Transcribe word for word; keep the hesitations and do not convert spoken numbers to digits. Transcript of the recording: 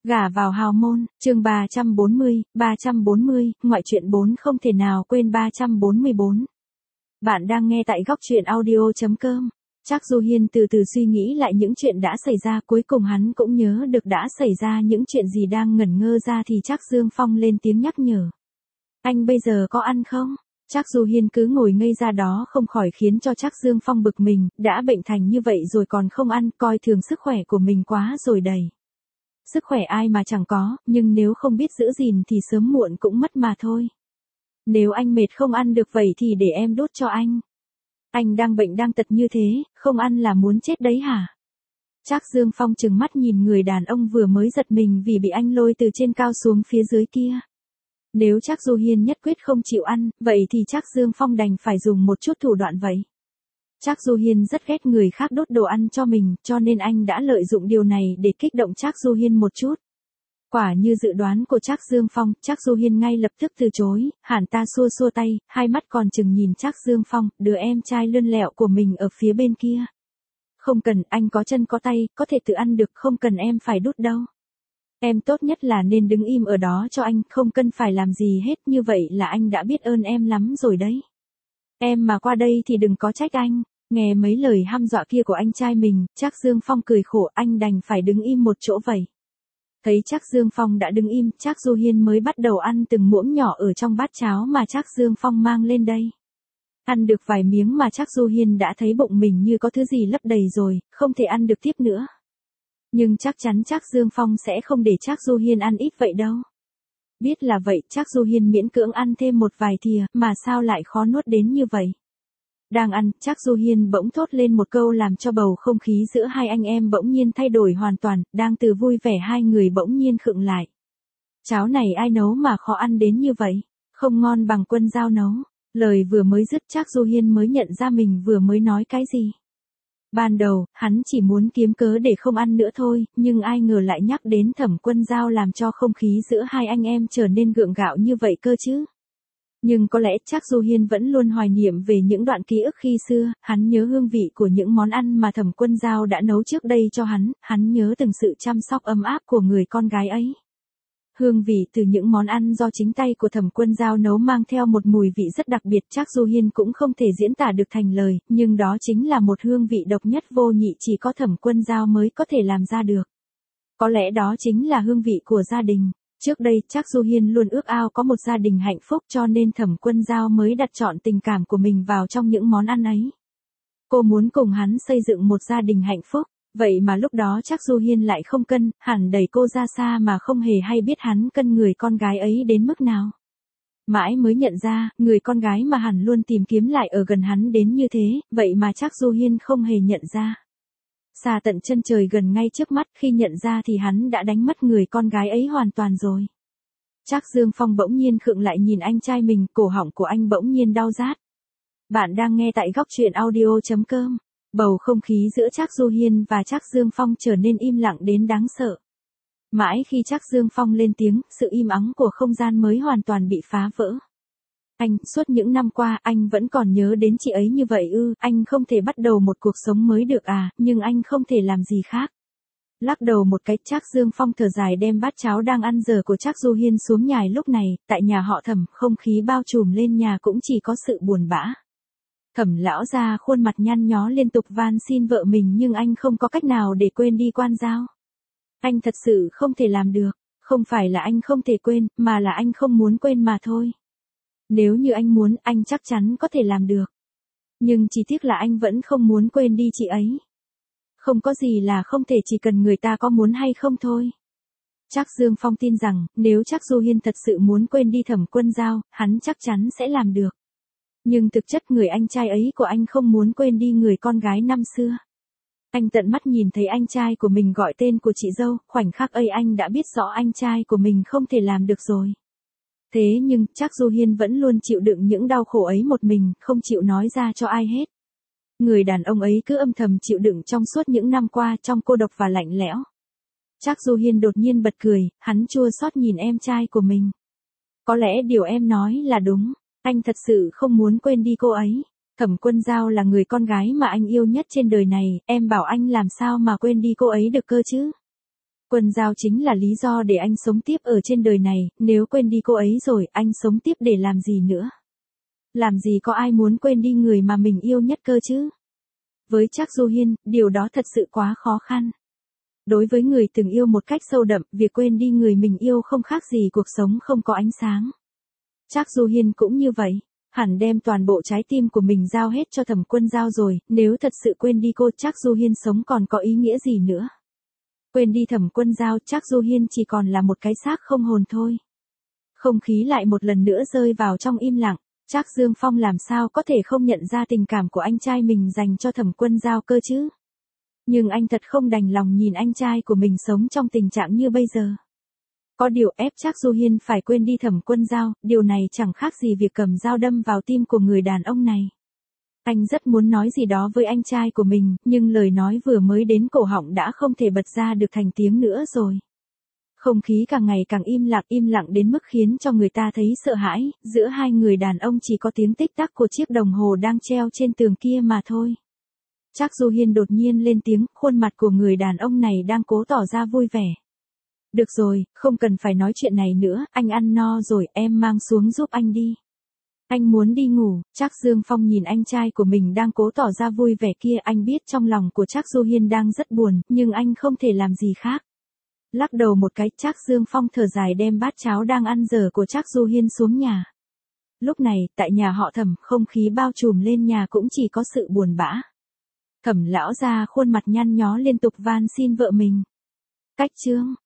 Gả vào hào môn, chương ba trăm bốn mươi, ba trăm bốn mươi, ngoại truyện bốn không thể nào quên ba trăm bốn mươi bốn. Bạn đang nghe tại góc truyện audio.com. Trác Du Hiên từ từ suy nghĩ lại những chuyện đã xảy ra, cuối cùng hắn cũng nhớ được đã xảy ra những chuyện gì. Đang ngẩn ngơ ra thì Trác Dương Phong lên tiếng nhắc nhở. Anh bây giờ có ăn không? Trác Du Hiên cứ ngồi ngây ra đó không khỏi khiến cho Trác Dương Phong bực mình, đã bệnh thành như vậy rồi còn không ăn, coi thường sức khỏe của mình quá rồi đầy. Sức khỏe ai mà chẳng có, nhưng nếu không biết giữ gìn thì sớm muộn cũng mất mà thôi. Nếu anh mệt không ăn được vậy thì để em đốt cho anh. Anh đang bệnh đang tật như thế, không ăn là muốn chết đấy hả? Trác Dương Phong trừng mắt nhìn người đàn ông vừa mới giật mình vì bị anh lôi từ trên cao xuống phía dưới kia. Nếu Trác Du Hiên nhất quyết không chịu ăn, vậy thì Trác Dương Phong đành phải dùng một chút thủ đoạn vậy. Trác Du Hiên rất ghét người khác đốt đồ ăn cho mình, cho nên anh đã lợi dụng điều này để kích động Trác Du Hiên một chút. Quả như dự đoán của Trác Dương Phong, Trác Du Hiên ngay lập tức từ chối, hẳn ta xua xua tay, hai mắt còn chừng nhìn Trác Dương Phong, đứa em trai lươn lẹo của mình ở phía bên kia. Không cần, anh có chân có tay, có thể tự ăn được, không cần em phải đút đâu. Em tốt nhất là nên đứng im ở đó cho anh, không cần phải làm gì hết, như vậy là anh đã biết ơn em lắm rồi đấy. Em mà qua đây thì đừng có trách anh. Nghe mấy lời hăm dọa kia của anh trai mình, Trác Dương Phong cười khổ, anh đành phải đứng im một chỗ vậy. Thấy Trác Dương Phong đã đứng im, Trác Du Hiên mới bắt đầu ăn từng muỗng nhỏ ở trong bát cháo mà Trác Dương Phong mang lên đây. Ăn được vài miếng mà Trác Du Hiên đã thấy bụng mình như có thứ gì lấp đầy rồi, không thể ăn được tiếp nữa. Nhưng chắc chắn Trác Dương Phong sẽ không để Trác Du Hiên ăn ít vậy đâu. Biết là vậy, Trác Du Hiên miễn cưỡng ăn thêm một vài thìa, mà sao lại khó nuốt đến như vậy. Đang ăn, Trác Du Hiên bỗng thốt lên một câu làm cho bầu không khí giữa hai anh em bỗng nhiên thay đổi hoàn toàn, đang từ vui vẻ hai người bỗng nhiên khựng lại. Cháo này ai nấu mà khó ăn đến như vậy, không ngon bằng Quân Dao nấu. Lời vừa mới dứt Trác Du Hiên mới nhận ra mình vừa mới nói cái gì. Ban đầu, hắn chỉ muốn kiếm cớ để không ăn nữa thôi, nhưng ai ngờ lại nhắc đến Thẩm Quân Dao làm cho không khí giữa hai anh em trở nên gượng gạo như vậy cơ chứ. Nhưng có lẽ Trác Du Hiên vẫn luôn hoài niệm về những đoạn ký ức khi xưa, hắn nhớ hương vị của những món ăn mà Thẩm Quân Dao đã nấu trước đây cho hắn, hắn nhớ từng sự chăm sóc ấm áp của người con gái ấy. Hương vị từ những món ăn do chính tay của Thẩm Quân Dao nấu mang theo một mùi vị rất đặc biệt, Trác Du Hiên cũng không thể diễn tả được thành lời, nhưng đó chính là một hương vị độc nhất vô nhị chỉ có Thẩm Quân Dao mới có thể làm ra được. Có lẽ đó chính là hương vị của gia đình. Trước đây Trác Du Hiên luôn ước ao có một gia đình hạnh phúc cho nên Thẩm Quân Dao mới đặt trọn tình cảm của mình vào trong những món ăn ấy. Cô muốn cùng hắn xây dựng một gia đình hạnh phúc, vậy mà lúc đó Trác Du Hiên lại không cân, hẳn đẩy cô ra xa mà không hề hay biết hắn cân người con gái ấy đến mức nào. Mãi mới nhận ra, người con gái mà hẳn luôn tìm kiếm lại ở gần hắn đến như thế, vậy mà Trác Du Hiên không hề nhận ra. Xa tận chân trời gần ngay trước mắt, khi nhận ra thì hắn đã đánh mất người con gái ấy hoàn toàn rồi. Trác Dương Phong bỗng nhiên khựng lại nhìn anh trai mình, cổ họng của anh bỗng nhiên đau rát. Bạn đang nghe tại góc truyện audio.com. Bầu không khí giữa Trác Du Hiên và Trác Dương Phong trở nên im lặng đến đáng sợ. Mãi khi Trác Dương Phong lên tiếng, sự im ắng của không gian mới hoàn toàn bị phá vỡ. Anh, suốt những năm qua, anh vẫn còn nhớ đến chị ấy như vậy ư, anh không thể bắt đầu một cuộc sống mới được à, nhưng anh không thể làm gì khác. Lắc đầu một cái, Trác Dương Phong thở dài đem bát cháo đang ăn dở của Trác Du Hiên xuống nhài. Lúc này, tại nhà họ Thẩm, không khí bao trùm lên nhà cũng chỉ có sự buồn bã. Thẩm lão gia khuôn mặt nhăn nhó liên tục van xin vợ mình nhưng anh không có cách nào để quên đi Quan Dao. Anh thật sự không thể làm được, không phải là anh không thể quên, mà là anh không muốn quên mà thôi. Nếu như anh muốn, anh chắc chắn có thể làm được. Nhưng chỉ tiếc là anh vẫn không muốn quên đi chị ấy. Không có gì là không thể, chỉ cần người ta có muốn hay không thôi. Trác Dương Phong tin rằng, nếu Trác Du Hiên thật sự muốn quên đi Thẩm Quân Dao, hắn chắc chắn sẽ làm được. Nhưng thực chất người anh trai ấy của anh không muốn quên đi người con gái năm xưa. Anh tận mắt nhìn thấy anh trai của mình gọi tên của chị dâu, khoảnh khắc ấy anh đã biết rõ anh trai của mình không thể làm được rồi. Thế nhưng, Trác Du Hiên vẫn luôn chịu đựng những đau khổ ấy một mình, không chịu nói ra cho ai hết. Người đàn ông ấy cứ âm thầm chịu đựng trong suốt những năm qua trong cô độc và lạnh lẽo. Trác Du Hiên đột nhiên bật cười, hắn chua xót nhìn em trai của mình. Có lẽ điều em nói là đúng, anh thật sự không muốn quên đi cô ấy. Thẩm Quân Dao là người con gái mà anh yêu nhất trên đời này, em bảo anh làm sao mà quên đi cô ấy được cơ chứ? Quân Giao chính là lý do để anh sống tiếp ở trên đời này, nếu quên đi cô ấy rồi, anh sống tiếp để làm gì nữa? Làm gì có ai muốn quên đi người mà mình yêu nhất cơ chứ? Với Trác Du Hiên, điều đó thật sự quá khó khăn. Đối với người từng yêu một cách sâu đậm, việc quên đi người mình yêu không khác gì cuộc sống không có ánh sáng. Trác Du Hiên cũng như vậy, hẳn đem toàn bộ trái tim của mình giao hết cho Thẩm Quân Giao rồi, nếu thật sự quên đi cô, Trác Du Hiên sống còn có ý nghĩa gì nữa? Quên đi Thẩm Quân Giao, Trác Du Hiên chỉ còn là một cái xác không hồn thôi. Không khí lại một lần nữa rơi vào trong im lặng, Trác Dương Phong làm sao có thể không nhận ra tình cảm của anh trai mình dành cho Thẩm Quân Giao cơ chứ? Nhưng anh thật không đành lòng nhìn anh trai của mình sống trong tình trạng như bây giờ. Có điều ép Trác Du Hiên phải quên đi Thẩm Quân Giao, điều này chẳng khác gì việc cầm dao đâm vào tim của người đàn ông này. Anh rất muốn nói gì đó với anh trai của mình, nhưng lời nói vừa mới đến cổ họng đã không thể bật ra được thành tiếng nữa rồi. Không khí càng ngày càng im lặng, im lặng đến mức khiến cho người ta thấy sợ hãi, giữa hai người đàn ông chỉ có tiếng tích tắc của chiếc đồng hồ đang treo trên tường kia mà thôi. Trác Du Hiên đột nhiên lên tiếng, khuôn mặt của người đàn ông này đang cố tỏ ra vui vẻ. Được rồi, không cần phải nói chuyện này nữa, anh ăn no rồi, em mang xuống giúp anh đi. Anh muốn đi ngủ. Trác Dương Phong nhìn anh trai của mình đang cố tỏ ra vui vẻ kia, anh biết trong lòng của Trác Du Hiên đang rất buồn, nhưng anh không thể làm gì khác. Lắc đầu một cái, Trác Dương Phong thở dài đem bát cháo đang ăn dở của Trác Du Hiên xuống nhà. Lúc này, tại nhà họ Thẩm, không khí bao trùm lên nhà cũng chỉ có sự buồn bã. Thẩm lão gia khuôn mặt nhăn nhó liên tục van xin vợ mình. Cách chương